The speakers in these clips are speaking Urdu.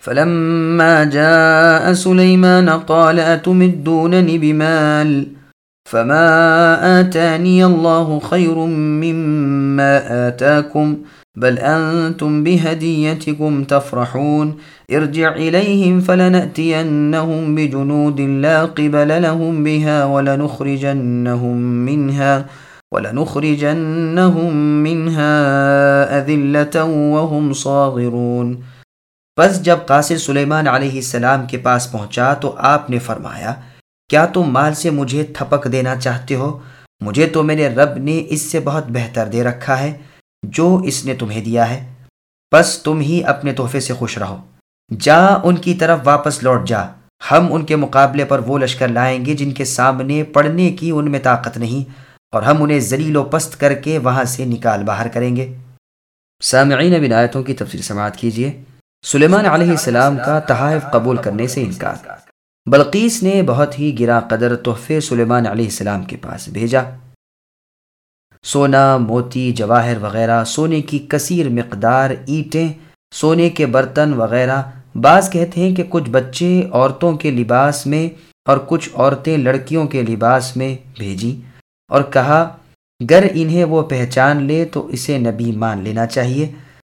فلما جاء سليمان قال أتمدونني بمال فما آتاني الله خير مما آتاكم بل أنتم بهديتكم تفرحون ارجع إليهم فلنأتينهم بجنود لا قبل لهم بها ولنخرجنهم منها أذلة وهم صاغرون۔ پس جب قاصد سلیمان علیہ السلام کے پاس پہنچا تو آپ نے فرمایا، کیا تم مال سے مجھے تھپک دینا چاہتے ہو؟ مجھے تو میرے رب نے اس سے بہت بہتر دے رکھا ہے جو اس نے تمہیں دیا ہے، بس تم ہی اپنے تحفے سے خوش رہو۔ جا ان کی طرف واپس لوٹ جا، ہم ان کے مقابلے پر وہ لشکر لائیں گے جن کے سامنے پڑنے کی ان میں طاقت نہیں، اور ہم انہیں ذلیل و پست کر کے وہاں سے نکال باہر کریں گے۔ سامعین، اب ان آیتوں کی تفسیر سماعت کیجیے۔ سلیمان علیہ السلام کا تحائف قبول کرنے سے انکار۔ بلقیس نے بہت ہی گراں قدر تحفے سلیمان علیہ السلام کے پاس بھیجا۔ سونا، موتی، جواہر وغیرہ، سونے کی کثیر مقدار، اینٹیں، سونے کے برتن وغیرہ۔ بعض کہتے ہیں کہ کچھ بچے عورتوں کے لباس میں اور کچھ عورتیں لڑکیوں کے لباس میں بھیجی، اور کہا گر انہیں وہ پہچان لے تو اسے نبی مان لینا چاہیے۔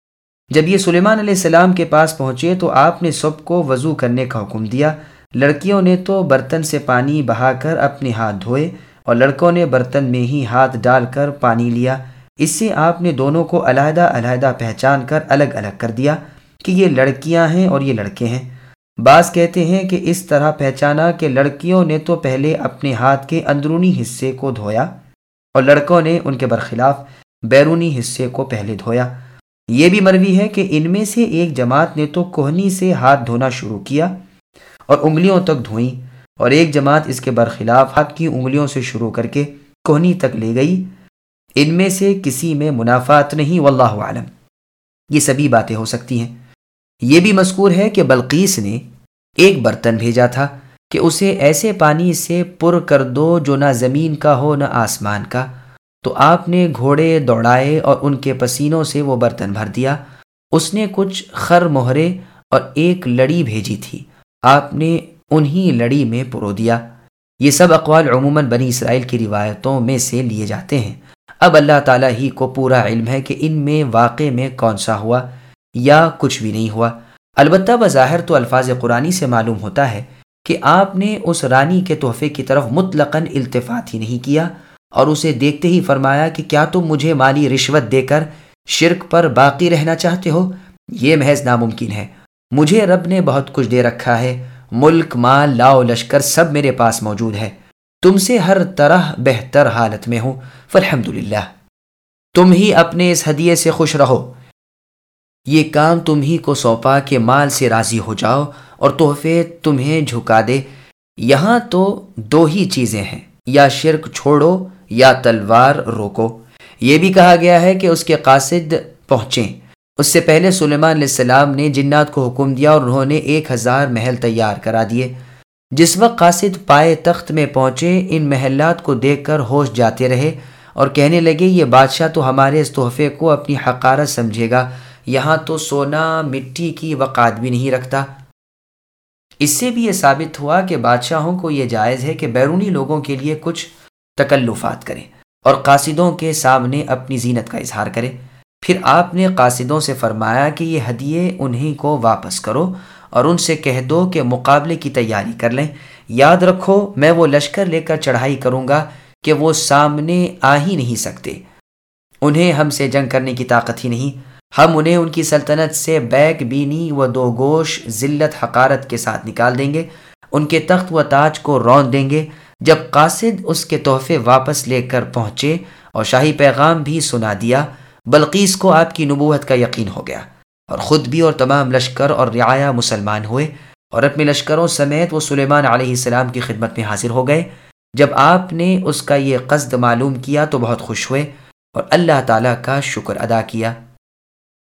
جب یہ سلیمان علیہ السلام کے پاس پہنچے تو آپ نے سب کو وضو کرنے کا حکم دیا۔ لڑکیوں نے تو برتن سے پانی بہا کر اپنے ہاتھ دھوئے، اور لڑکوں نے برتن میں ہی ہاتھ ڈال کر پانی لیا۔ اس سے آپ نے دونوں کو علیحدہ علیحدہ پہچان کر الگ الگ کر دیا کہ یہ لڑکیاں ہیں اور یہ لڑکے ہیں۔ بعض کہتے ہیں کہ اس طرح پہچانا کہ لڑکیوں نے تو پہلے اپنے ہاتھ کے اندرونی حصے کو دھویا اور لڑکوں نے ان کے برخلاف بیرونی حصے کو پہلے دھویا۔ یہ بھی مروی ہے کہ ان میں سے ایک جماعت نے تو کوہنی سے ہاتھ دھونا شروع کیا اور انگلیوں تک دھوئیں، اور ایک جماعت اس کے برخلاف ہاتھ کی انگلیوں سے شروع کر کے کوہنی تک لے گئی۔ ان میں سے کسی میں منافات نہیں، واللہ عالم۔ یہ سبھی باتیں ہو سکتی ہیں۔ یہ بھی مذکور ہے کہ بلقیس نے ایک برتن بھیجا تھا کہ اسے ایسے پانی سے پر کر دو جو نہ زمین کا ہو نہ آسمان کا، تو آپ نے گھوڑے دوڑائے اور ان کے پسینوں سے وہ برتن بھر دیا۔ اس نے کچھ خر مہرے اور ایک لڑی بھیجی تھی، آپ نے انہی لڑی میں پرو دیا۔ یہ سب اقوال عموماً بنی اسرائیل کی روایتوں میں سے لیے جاتے ہیں۔ اب اللہ تعالیٰ ہی کو پورا علم ہے کہ ان میں واقع میں کون سا ہوا یا کچھ بھی نہیں ہوا۔ البتہ بظاہر تو الفاظ قرآنی سے معلوم ہوتا ہے کہ آپ نے اس رانی کے تحفے کی طرف مطلقاً التفات ہی نہیں کیا، اور اسے دیکھتے ہی فرمایا کہ کیا تم مجھے مالی رشوت دے کر شرک پر باقی رہنا چاہتے ہو؟ یہ محض ناممکن ہے۔ مجھے رب نے بہت کچھ دے رکھا ہے، ملک، مال، لاؤ لشکر سب میرے پاس موجود ہے، تم سے ہر طرح بہتر حالت میں ہوں، فالحمدللہ۔ تم ہی اپنے اس ہدیے سے خوش رہو، یہ کام تم ہی کو سونپا کہ مال سے راضی ہو جاؤ اور تحفے تمہیں جھکا دے۔ یہاں تو دو ہی چیزیں ہیں، یا شرک چھوڑو یا تلوار روکو۔ یہ بھی کہا گیا ہے کہ اس کے قاصد پہنچیں۔ اس سے پہلے سلیمان علیہ السلام نے جنات کو حکم دیا اور انہوں نے 1000 محل تیار کرا دیے۔ جس وقت قاصد پائے تخت میں پہنچے، ان محلات کو دیکھ کر ہوش جاتے رہے اور کہنے لگے یہ بادشاہ تو ہمارے اس تحفے کو اپنی حقارت سمجھے گا، یہاں تو سونا مٹی کی وقعت بھی نہیں رکھتا۔ اس سے بھی یہ ثابت ہوا کہ بادشاہوں کو یہ جائز ہے کہ بیرونی لوگوں کے لیے کچھ تکلفات کریں اور قاصدوں کے سامنے اپنی زینت کا اظہار کریں۔ پھر آپ نے قاصدوں سے فرمایا کہ یہ ہدیے انہی کو واپس کرو اور ان سے کہہ دو کہ مقابلے کی تیاری کر لیں۔ یاد رکھو میں وہ لشکر لے کر چڑھائی کروں گا کہ وہ سامنے آ ہی نہیں سکتے، انہیں ہم سے جنگ کرنے کی طاقت ہی نہیں۔ ہم انہیں ان کی سلطنت سے بیک بینی و دو گوش ذلت حقارت کے ساتھ نکال دیں گے، ان کے تخت و تاج کو رون دیں گے۔ جب قاصد اس کے تحفے واپس لے کر پہنچے اور شاہی پیغام بھی سنا دیا، بلقیس کو آپ کی نبوت کا یقین ہو گیا، اور خود بھی اور تمام لشکر اور رعایا مسلمان ہوئے، اور اپنے لشکروں سمیت وہ سلیمان علیہ السلام کی خدمت میں حاضر ہو گئے۔ جب آپ نے اس کا یہ قصد معلوم کیا تو بہت خوش ہوئے اور اللہ تعالیٰ کا شکر ادا کیا۔